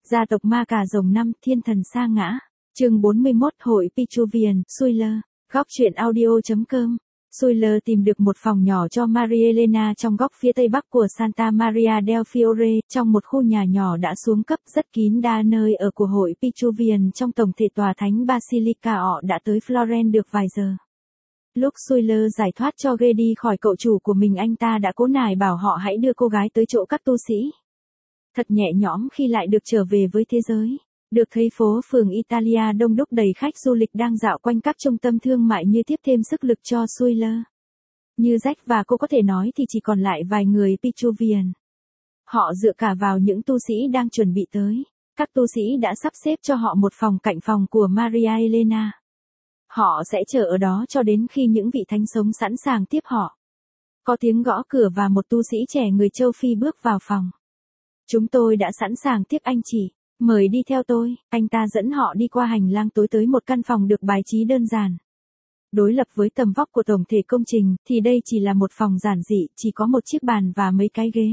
Gia tộc ma cà rồng 5, thiên thần sa ngã. Chương 41, hội Pitruvian, Suiller. Góc truyện audio.com. Suiller tìm được một phòng nhỏ cho Marielena trong góc phía tây bắc của Santa Maria del Fiore, trong một khu nhà nhỏ đã xuống cấp rất kín đáo nơi ở của hội Pitruvian trong tổng thể tòa thánh Basilica. Họ đã tới Florence được vài giờ. Lúc Suiller giải thoát cho Grady khỏi cậu chủ của mình, anh ta đã cố nài bảo họ hãy đưa cô gái tới chỗ các tu sĩ. Thật nhẹ nhõm khi lại được trở về với thế giới. Được thấy phố phường Italia đông đúc đầy khách du lịch đang dạo quanh các trung tâm thương mại như tiếp thêm sức lực cho Suiller. Như Jack và cô có thể nói thì chỉ còn lại vài người Pitruvian. Họ dựa cả vào những tu sĩ đang chuẩn bị tới. Các tu sĩ đã sắp xếp cho họ một phòng cạnh phòng của Maria Elena. Họ sẽ chờ ở đó cho đến khi những vị thánh sống sẵn sàng tiếp họ. Có tiếng gõ cửa và một tu sĩ trẻ người châu Phi bước vào phòng. Chúng tôi đã sẵn sàng tiếp anh chị. Mời đi theo tôi. Anh ta dẫn họ đi qua hành lang tối tới một căn phòng được bài trí đơn giản. Đối lập với tầm vóc của tổng thể công trình, thì đây chỉ là một phòng giản dị, chỉ có một chiếc bàn và mấy cái ghế.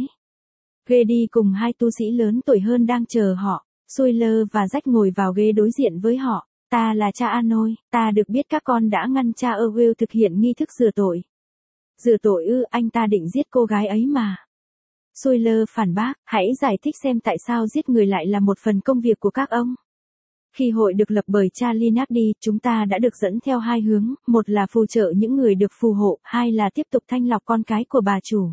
Grady cùng hai tu sĩ lớn tuổi hơn đang chờ họ. Suiller và Jack ngồi vào ghế đối diện với họ. Ta là cha Anoi, ta được biết các con đã ngăn cha Will thực hiện nghi thức rửa tội. Rửa tội ư? Anh ta định giết cô gái ấy mà. Suiller phản bác, hãy giải thích xem tại sao giết người lại là một phần công việc của các ông. Khi hội được lập bởi cha Linardi, chúng ta đã được dẫn theo hai hướng, một là phù trợ những người được phù hộ, hai là tiếp tục thanh lọc con cái của bà chủ.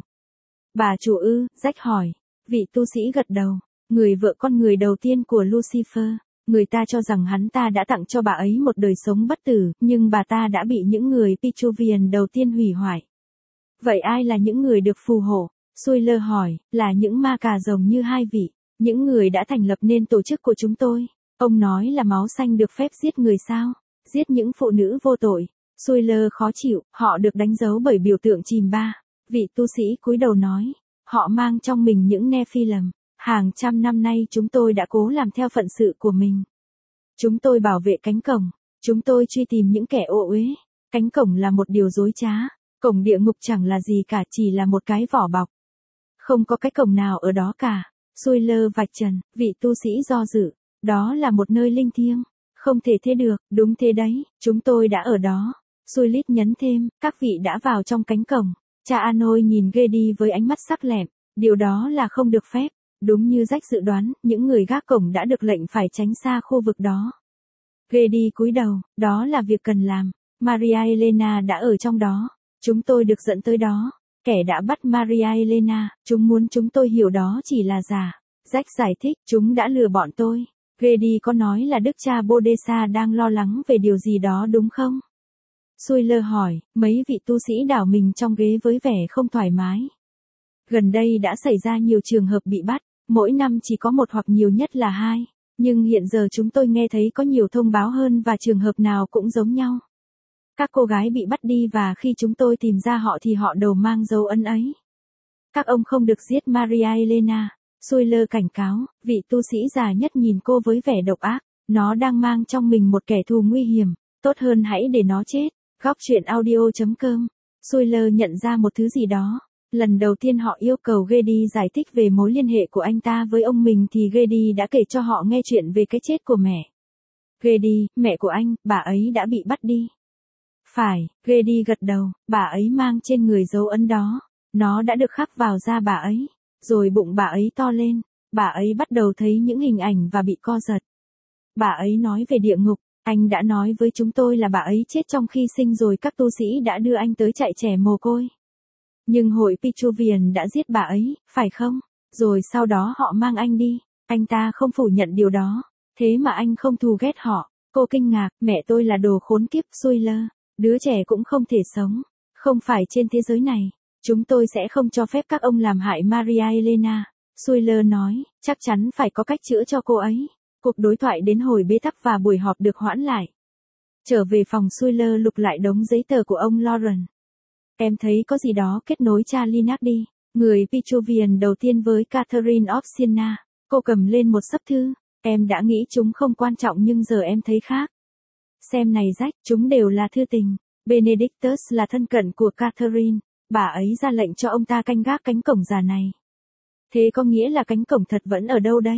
Bà chủ ư? Jack hỏi. Vị tu sĩ gật đầu. Người vợ con người đầu tiên của Lucifer. Người ta cho rằng hắn ta đã tặng cho bà ấy một đời sống bất tử, nhưng bà ta đã bị những người Pitruvian đầu tiên hủy hoại. Vậy ai là những người được phù hộ? Suiller hỏi, là những ma cà rồng như hai vị, những người đã thành lập nên tổ chức của chúng tôi. Ông nói là máu xanh được phép giết người sao? Giết những phụ nữ vô tội. Suiller khó chịu, họ được đánh dấu bởi biểu tượng chìm ba. Vị tu sĩ cúi đầu nói, họ mang trong mình những Nephilim. Hàng trăm năm nay chúng tôi đã cố làm theo phận sự của mình. Chúng tôi bảo vệ cánh cổng. Chúng tôi truy tìm những kẻ ô uế. Cánh cổng là một điều dối trá. Cổng địa ngục chẳng là gì cả, chỉ là một cái vỏ bọc. Không có cái cổng nào ở đó cả. Suiller vạch trần, vị tu sĩ do dự. Đó là một nơi linh thiêng. Không thể thế được, đúng thế đấy, chúng tôi đã ở đó. Suiller nhấn thêm, các vị đã vào trong cánh cổng. Cha Anoi nhìn Grady với ánh mắt sắc lẹm. Điều đó là không được phép. Đúng như Jack dự đoán, những người gác cổng đã được lệnh phải tránh xa khu vực đó. Grady cúi đầu, đó là việc cần làm. Maria Elena đã ở trong đó. Chúng tôi được dẫn tới đó. Kẻ đã bắt Maria Elena, chúng muốn chúng tôi hiểu đó chỉ là giả. Jack giải thích, chúng đã lừa bọn tôi. Grady có nói là đức cha Bodesa đang lo lắng về điều gì đó đúng không? Suiller hỏi, mấy vị tu sĩ đảo mình trong ghế với vẻ không thoải mái. Gần đây đã xảy ra nhiều trường hợp bị bắt, mỗi năm chỉ có một hoặc nhiều nhất là hai. Nhưng hiện giờ chúng tôi nghe thấy có nhiều thông báo hơn và trường hợp nào cũng giống nhau. Các cô gái bị bắt đi và khi chúng tôi tìm ra họ thì họ đều mang dấu ấn ấy. Các ông không được giết Maria Elena. Suiller cảnh cáo, vị tu sĩ già nhất nhìn cô với vẻ độc ác. Nó đang mang trong mình một kẻ thù nguy hiểm. Tốt hơn hãy để nó chết. Góc truyện audio.com. Suiller nhận ra một thứ gì đó. Lần đầu tiên họ yêu cầu Grady giải thích về mối liên hệ của anh ta với ông mình thì Grady đã kể cho họ nghe chuyện về cái chết của mẹ. Grady, mẹ của anh, bà ấy đã bị bắt đi. Phải, Grady gật đầu, bà ấy mang trên người dấu ấn đó. Nó đã được khắc vào da bà ấy. Rồi bụng bà ấy to lên. Bà ấy bắt đầu thấy những hình ảnh và bị co giật. Bà ấy nói về địa ngục. Anh đã nói với chúng tôi là bà ấy chết trong khi sinh rồi các tu sĩ đã đưa anh tới trại trẻ mồ côi. Nhưng hội Pitruvian đã giết bà ấy, phải không? Rồi sau đó họ mang anh đi. Anh ta không phủ nhận điều đó. Thế mà anh không thù ghét họ. Cô kinh ngạc, mẹ tôi là đồ khốn kiếp. Suiller. Đứa trẻ cũng không thể sống. Không phải trên thế giới này. Chúng tôi sẽ không cho phép các ông làm hại Maria Elena. Suiller nói, chắc chắn phải có cách chữa cho cô ấy. Cuộc đối thoại đến hồi bế tắc và buổi họp được hoãn lại. Trở về phòng, Suiller lục lại đống giấy tờ của ông Lauren. Em thấy có gì đó kết nối cha Linardi, người Pitruvian đầu tiên với Catherine of Siena. Cô cầm lên một xấp thư. Em đã nghĩ chúng không quan trọng nhưng giờ em thấy khác. Xem này Jack, chúng đều là thư tình. Benedictus là thân cận của Catherine. Bà ấy ra lệnh cho ông ta canh gác cánh cổng già này. Thế có nghĩa là cánh cổng thật vẫn ở đâu đây?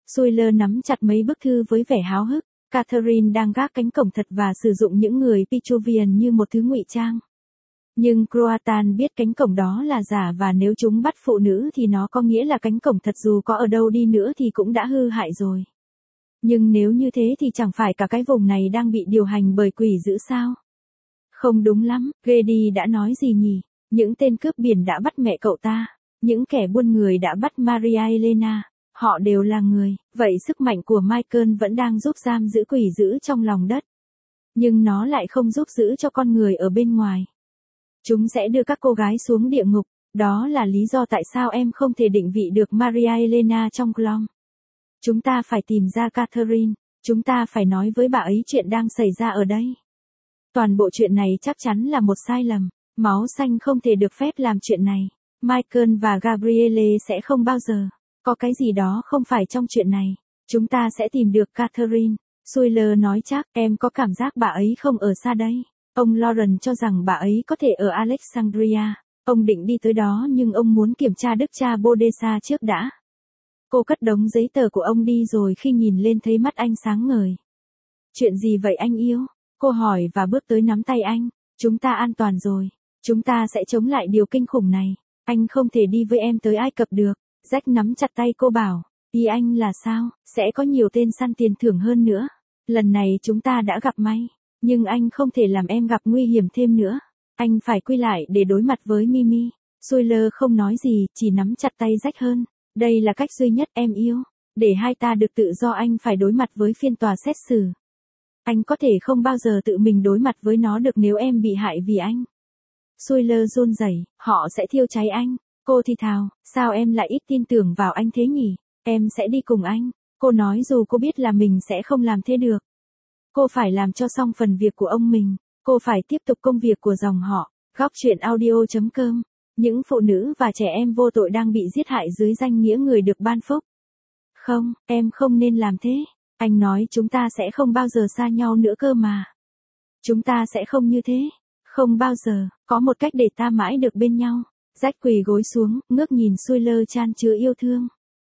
Suyler nắm chặt mấy bức thư với vẻ háo hức. Catherine đang gác cánh cổng thật và sử dụng những người Pitchovian như một thứ ngụy trang. Nhưng Croatan biết cánh cổng đó là giả và nếu chúng bắt phụ nữ thì nó có nghĩa là cánh cổng thật dù có ở đâu đi nữa thì cũng đã hư hại rồi. Nhưng nếu như thế thì chẳng phải cả cái vùng này đang bị điều hành bởi quỷ dữ sao? Không đúng lắm, Grady đã nói gì nhỉ? Những tên cướp biển đã bắt mẹ cậu ta. Những kẻ buôn người đã bắt Maria Elena. Họ đều là người, vậy sức mạnh của Michael vẫn đang giúp giam giữ quỷ dữ trong lòng đất. Nhưng nó lại không giúp giữ cho con người ở bên ngoài. Chúng sẽ đưa các cô gái xuống địa ngục, đó là lý do tại sao em không thể định vị được Maria Elena trong Clong. Chúng ta phải tìm ra Catherine, chúng ta phải nói với bà ấy chuyện đang xảy ra ở đây. Toàn bộ chuyện này chắc chắn là một sai lầm, máu xanh không thể được phép làm chuyện này. Michael và Gabrielle sẽ không bao giờ. Có cái gì đó không phải trong chuyện này. Chúng ta sẽ tìm được Catherine. Suyler nói chắc, em có cảm giác bà ấy không ở xa đây. Ông Lauren cho rằng bà ấy có thể ở Alexandria. Ông định đi tới đó nhưng ông muốn kiểm tra đức cha Bodesa trước đã. Cô cất đống giấy tờ của ông đi rồi khi nhìn lên thấy mắt anh sáng ngời. Chuyện gì vậy anh yêu? Cô hỏi và bước tới nắm tay anh. Chúng ta an toàn rồi. Chúng ta sẽ chống lại điều kinh khủng này. Anh không thể đi với em tới Ai Cập được. Jack nắm chặt tay cô bảo. Ý anh là sao? Sẽ có nhiều tên săn tiền thưởng hơn nữa. Lần này chúng ta đã gặp may. Nhưng anh không thể làm em gặp nguy hiểm thêm nữa. Anh phải quy lại để đối mặt với Mimi. Suyler không nói gì, chỉ nắm chặt tay Jack hơn. Đây là cách duy nhất em yêu. Để hai ta được tự do anh phải đối mặt với phiên tòa xét xử. Anh có thể không bao giờ tự mình đối mặt với nó được nếu em bị hại vì anh. Suyler run rẩy, họ sẽ thiêu cháy anh. Cô thì thào, sao em lại ít tin tưởng vào anh thế nhỉ? Em sẽ đi cùng anh. Cô nói dù cô biết là mình sẽ không làm thế được. Cô phải làm cho xong phần việc của ông mình. Cô phải tiếp tục công việc của dòng họ. Góc truyện audio.com. Những phụ nữ và trẻ em vô tội đang bị giết hại dưới danh nghĩa người được ban phúc. Không, em không nên làm thế. Anh nói chúng ta sẽ không bao giờ xa nhau nữa cơ mà. Chúng ta sẽ không như thế. Không bao giờ, có một cách để ta mãi được bên nhau. Jack quỳ gối xuống, ngước nhìn Suyler chan chứa yêu thương.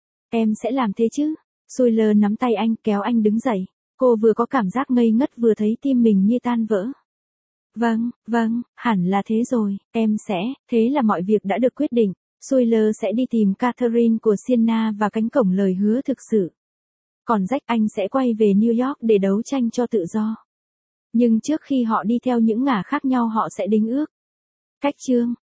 Em sẽ làm thế chứ? Suyler nắm tay anh kéo anh đứng dậy. Cô vừa có cảm giác ngây ngất vừa thấy tim mình như tan vỡ. Vâng, hẳn là thế rồi, em sẽ, thế là mọi việc đã được quyết định. Suyler sẽ đi tìm Catherine của Siena và cánh cổng lời hứa thực sự. Còn Jack anh sẽ quay về New York để đấu tranh cho tự do. Nhưng trước khi họ đi theo những ngả khác nhau họ sẽ đính ước. Cách chương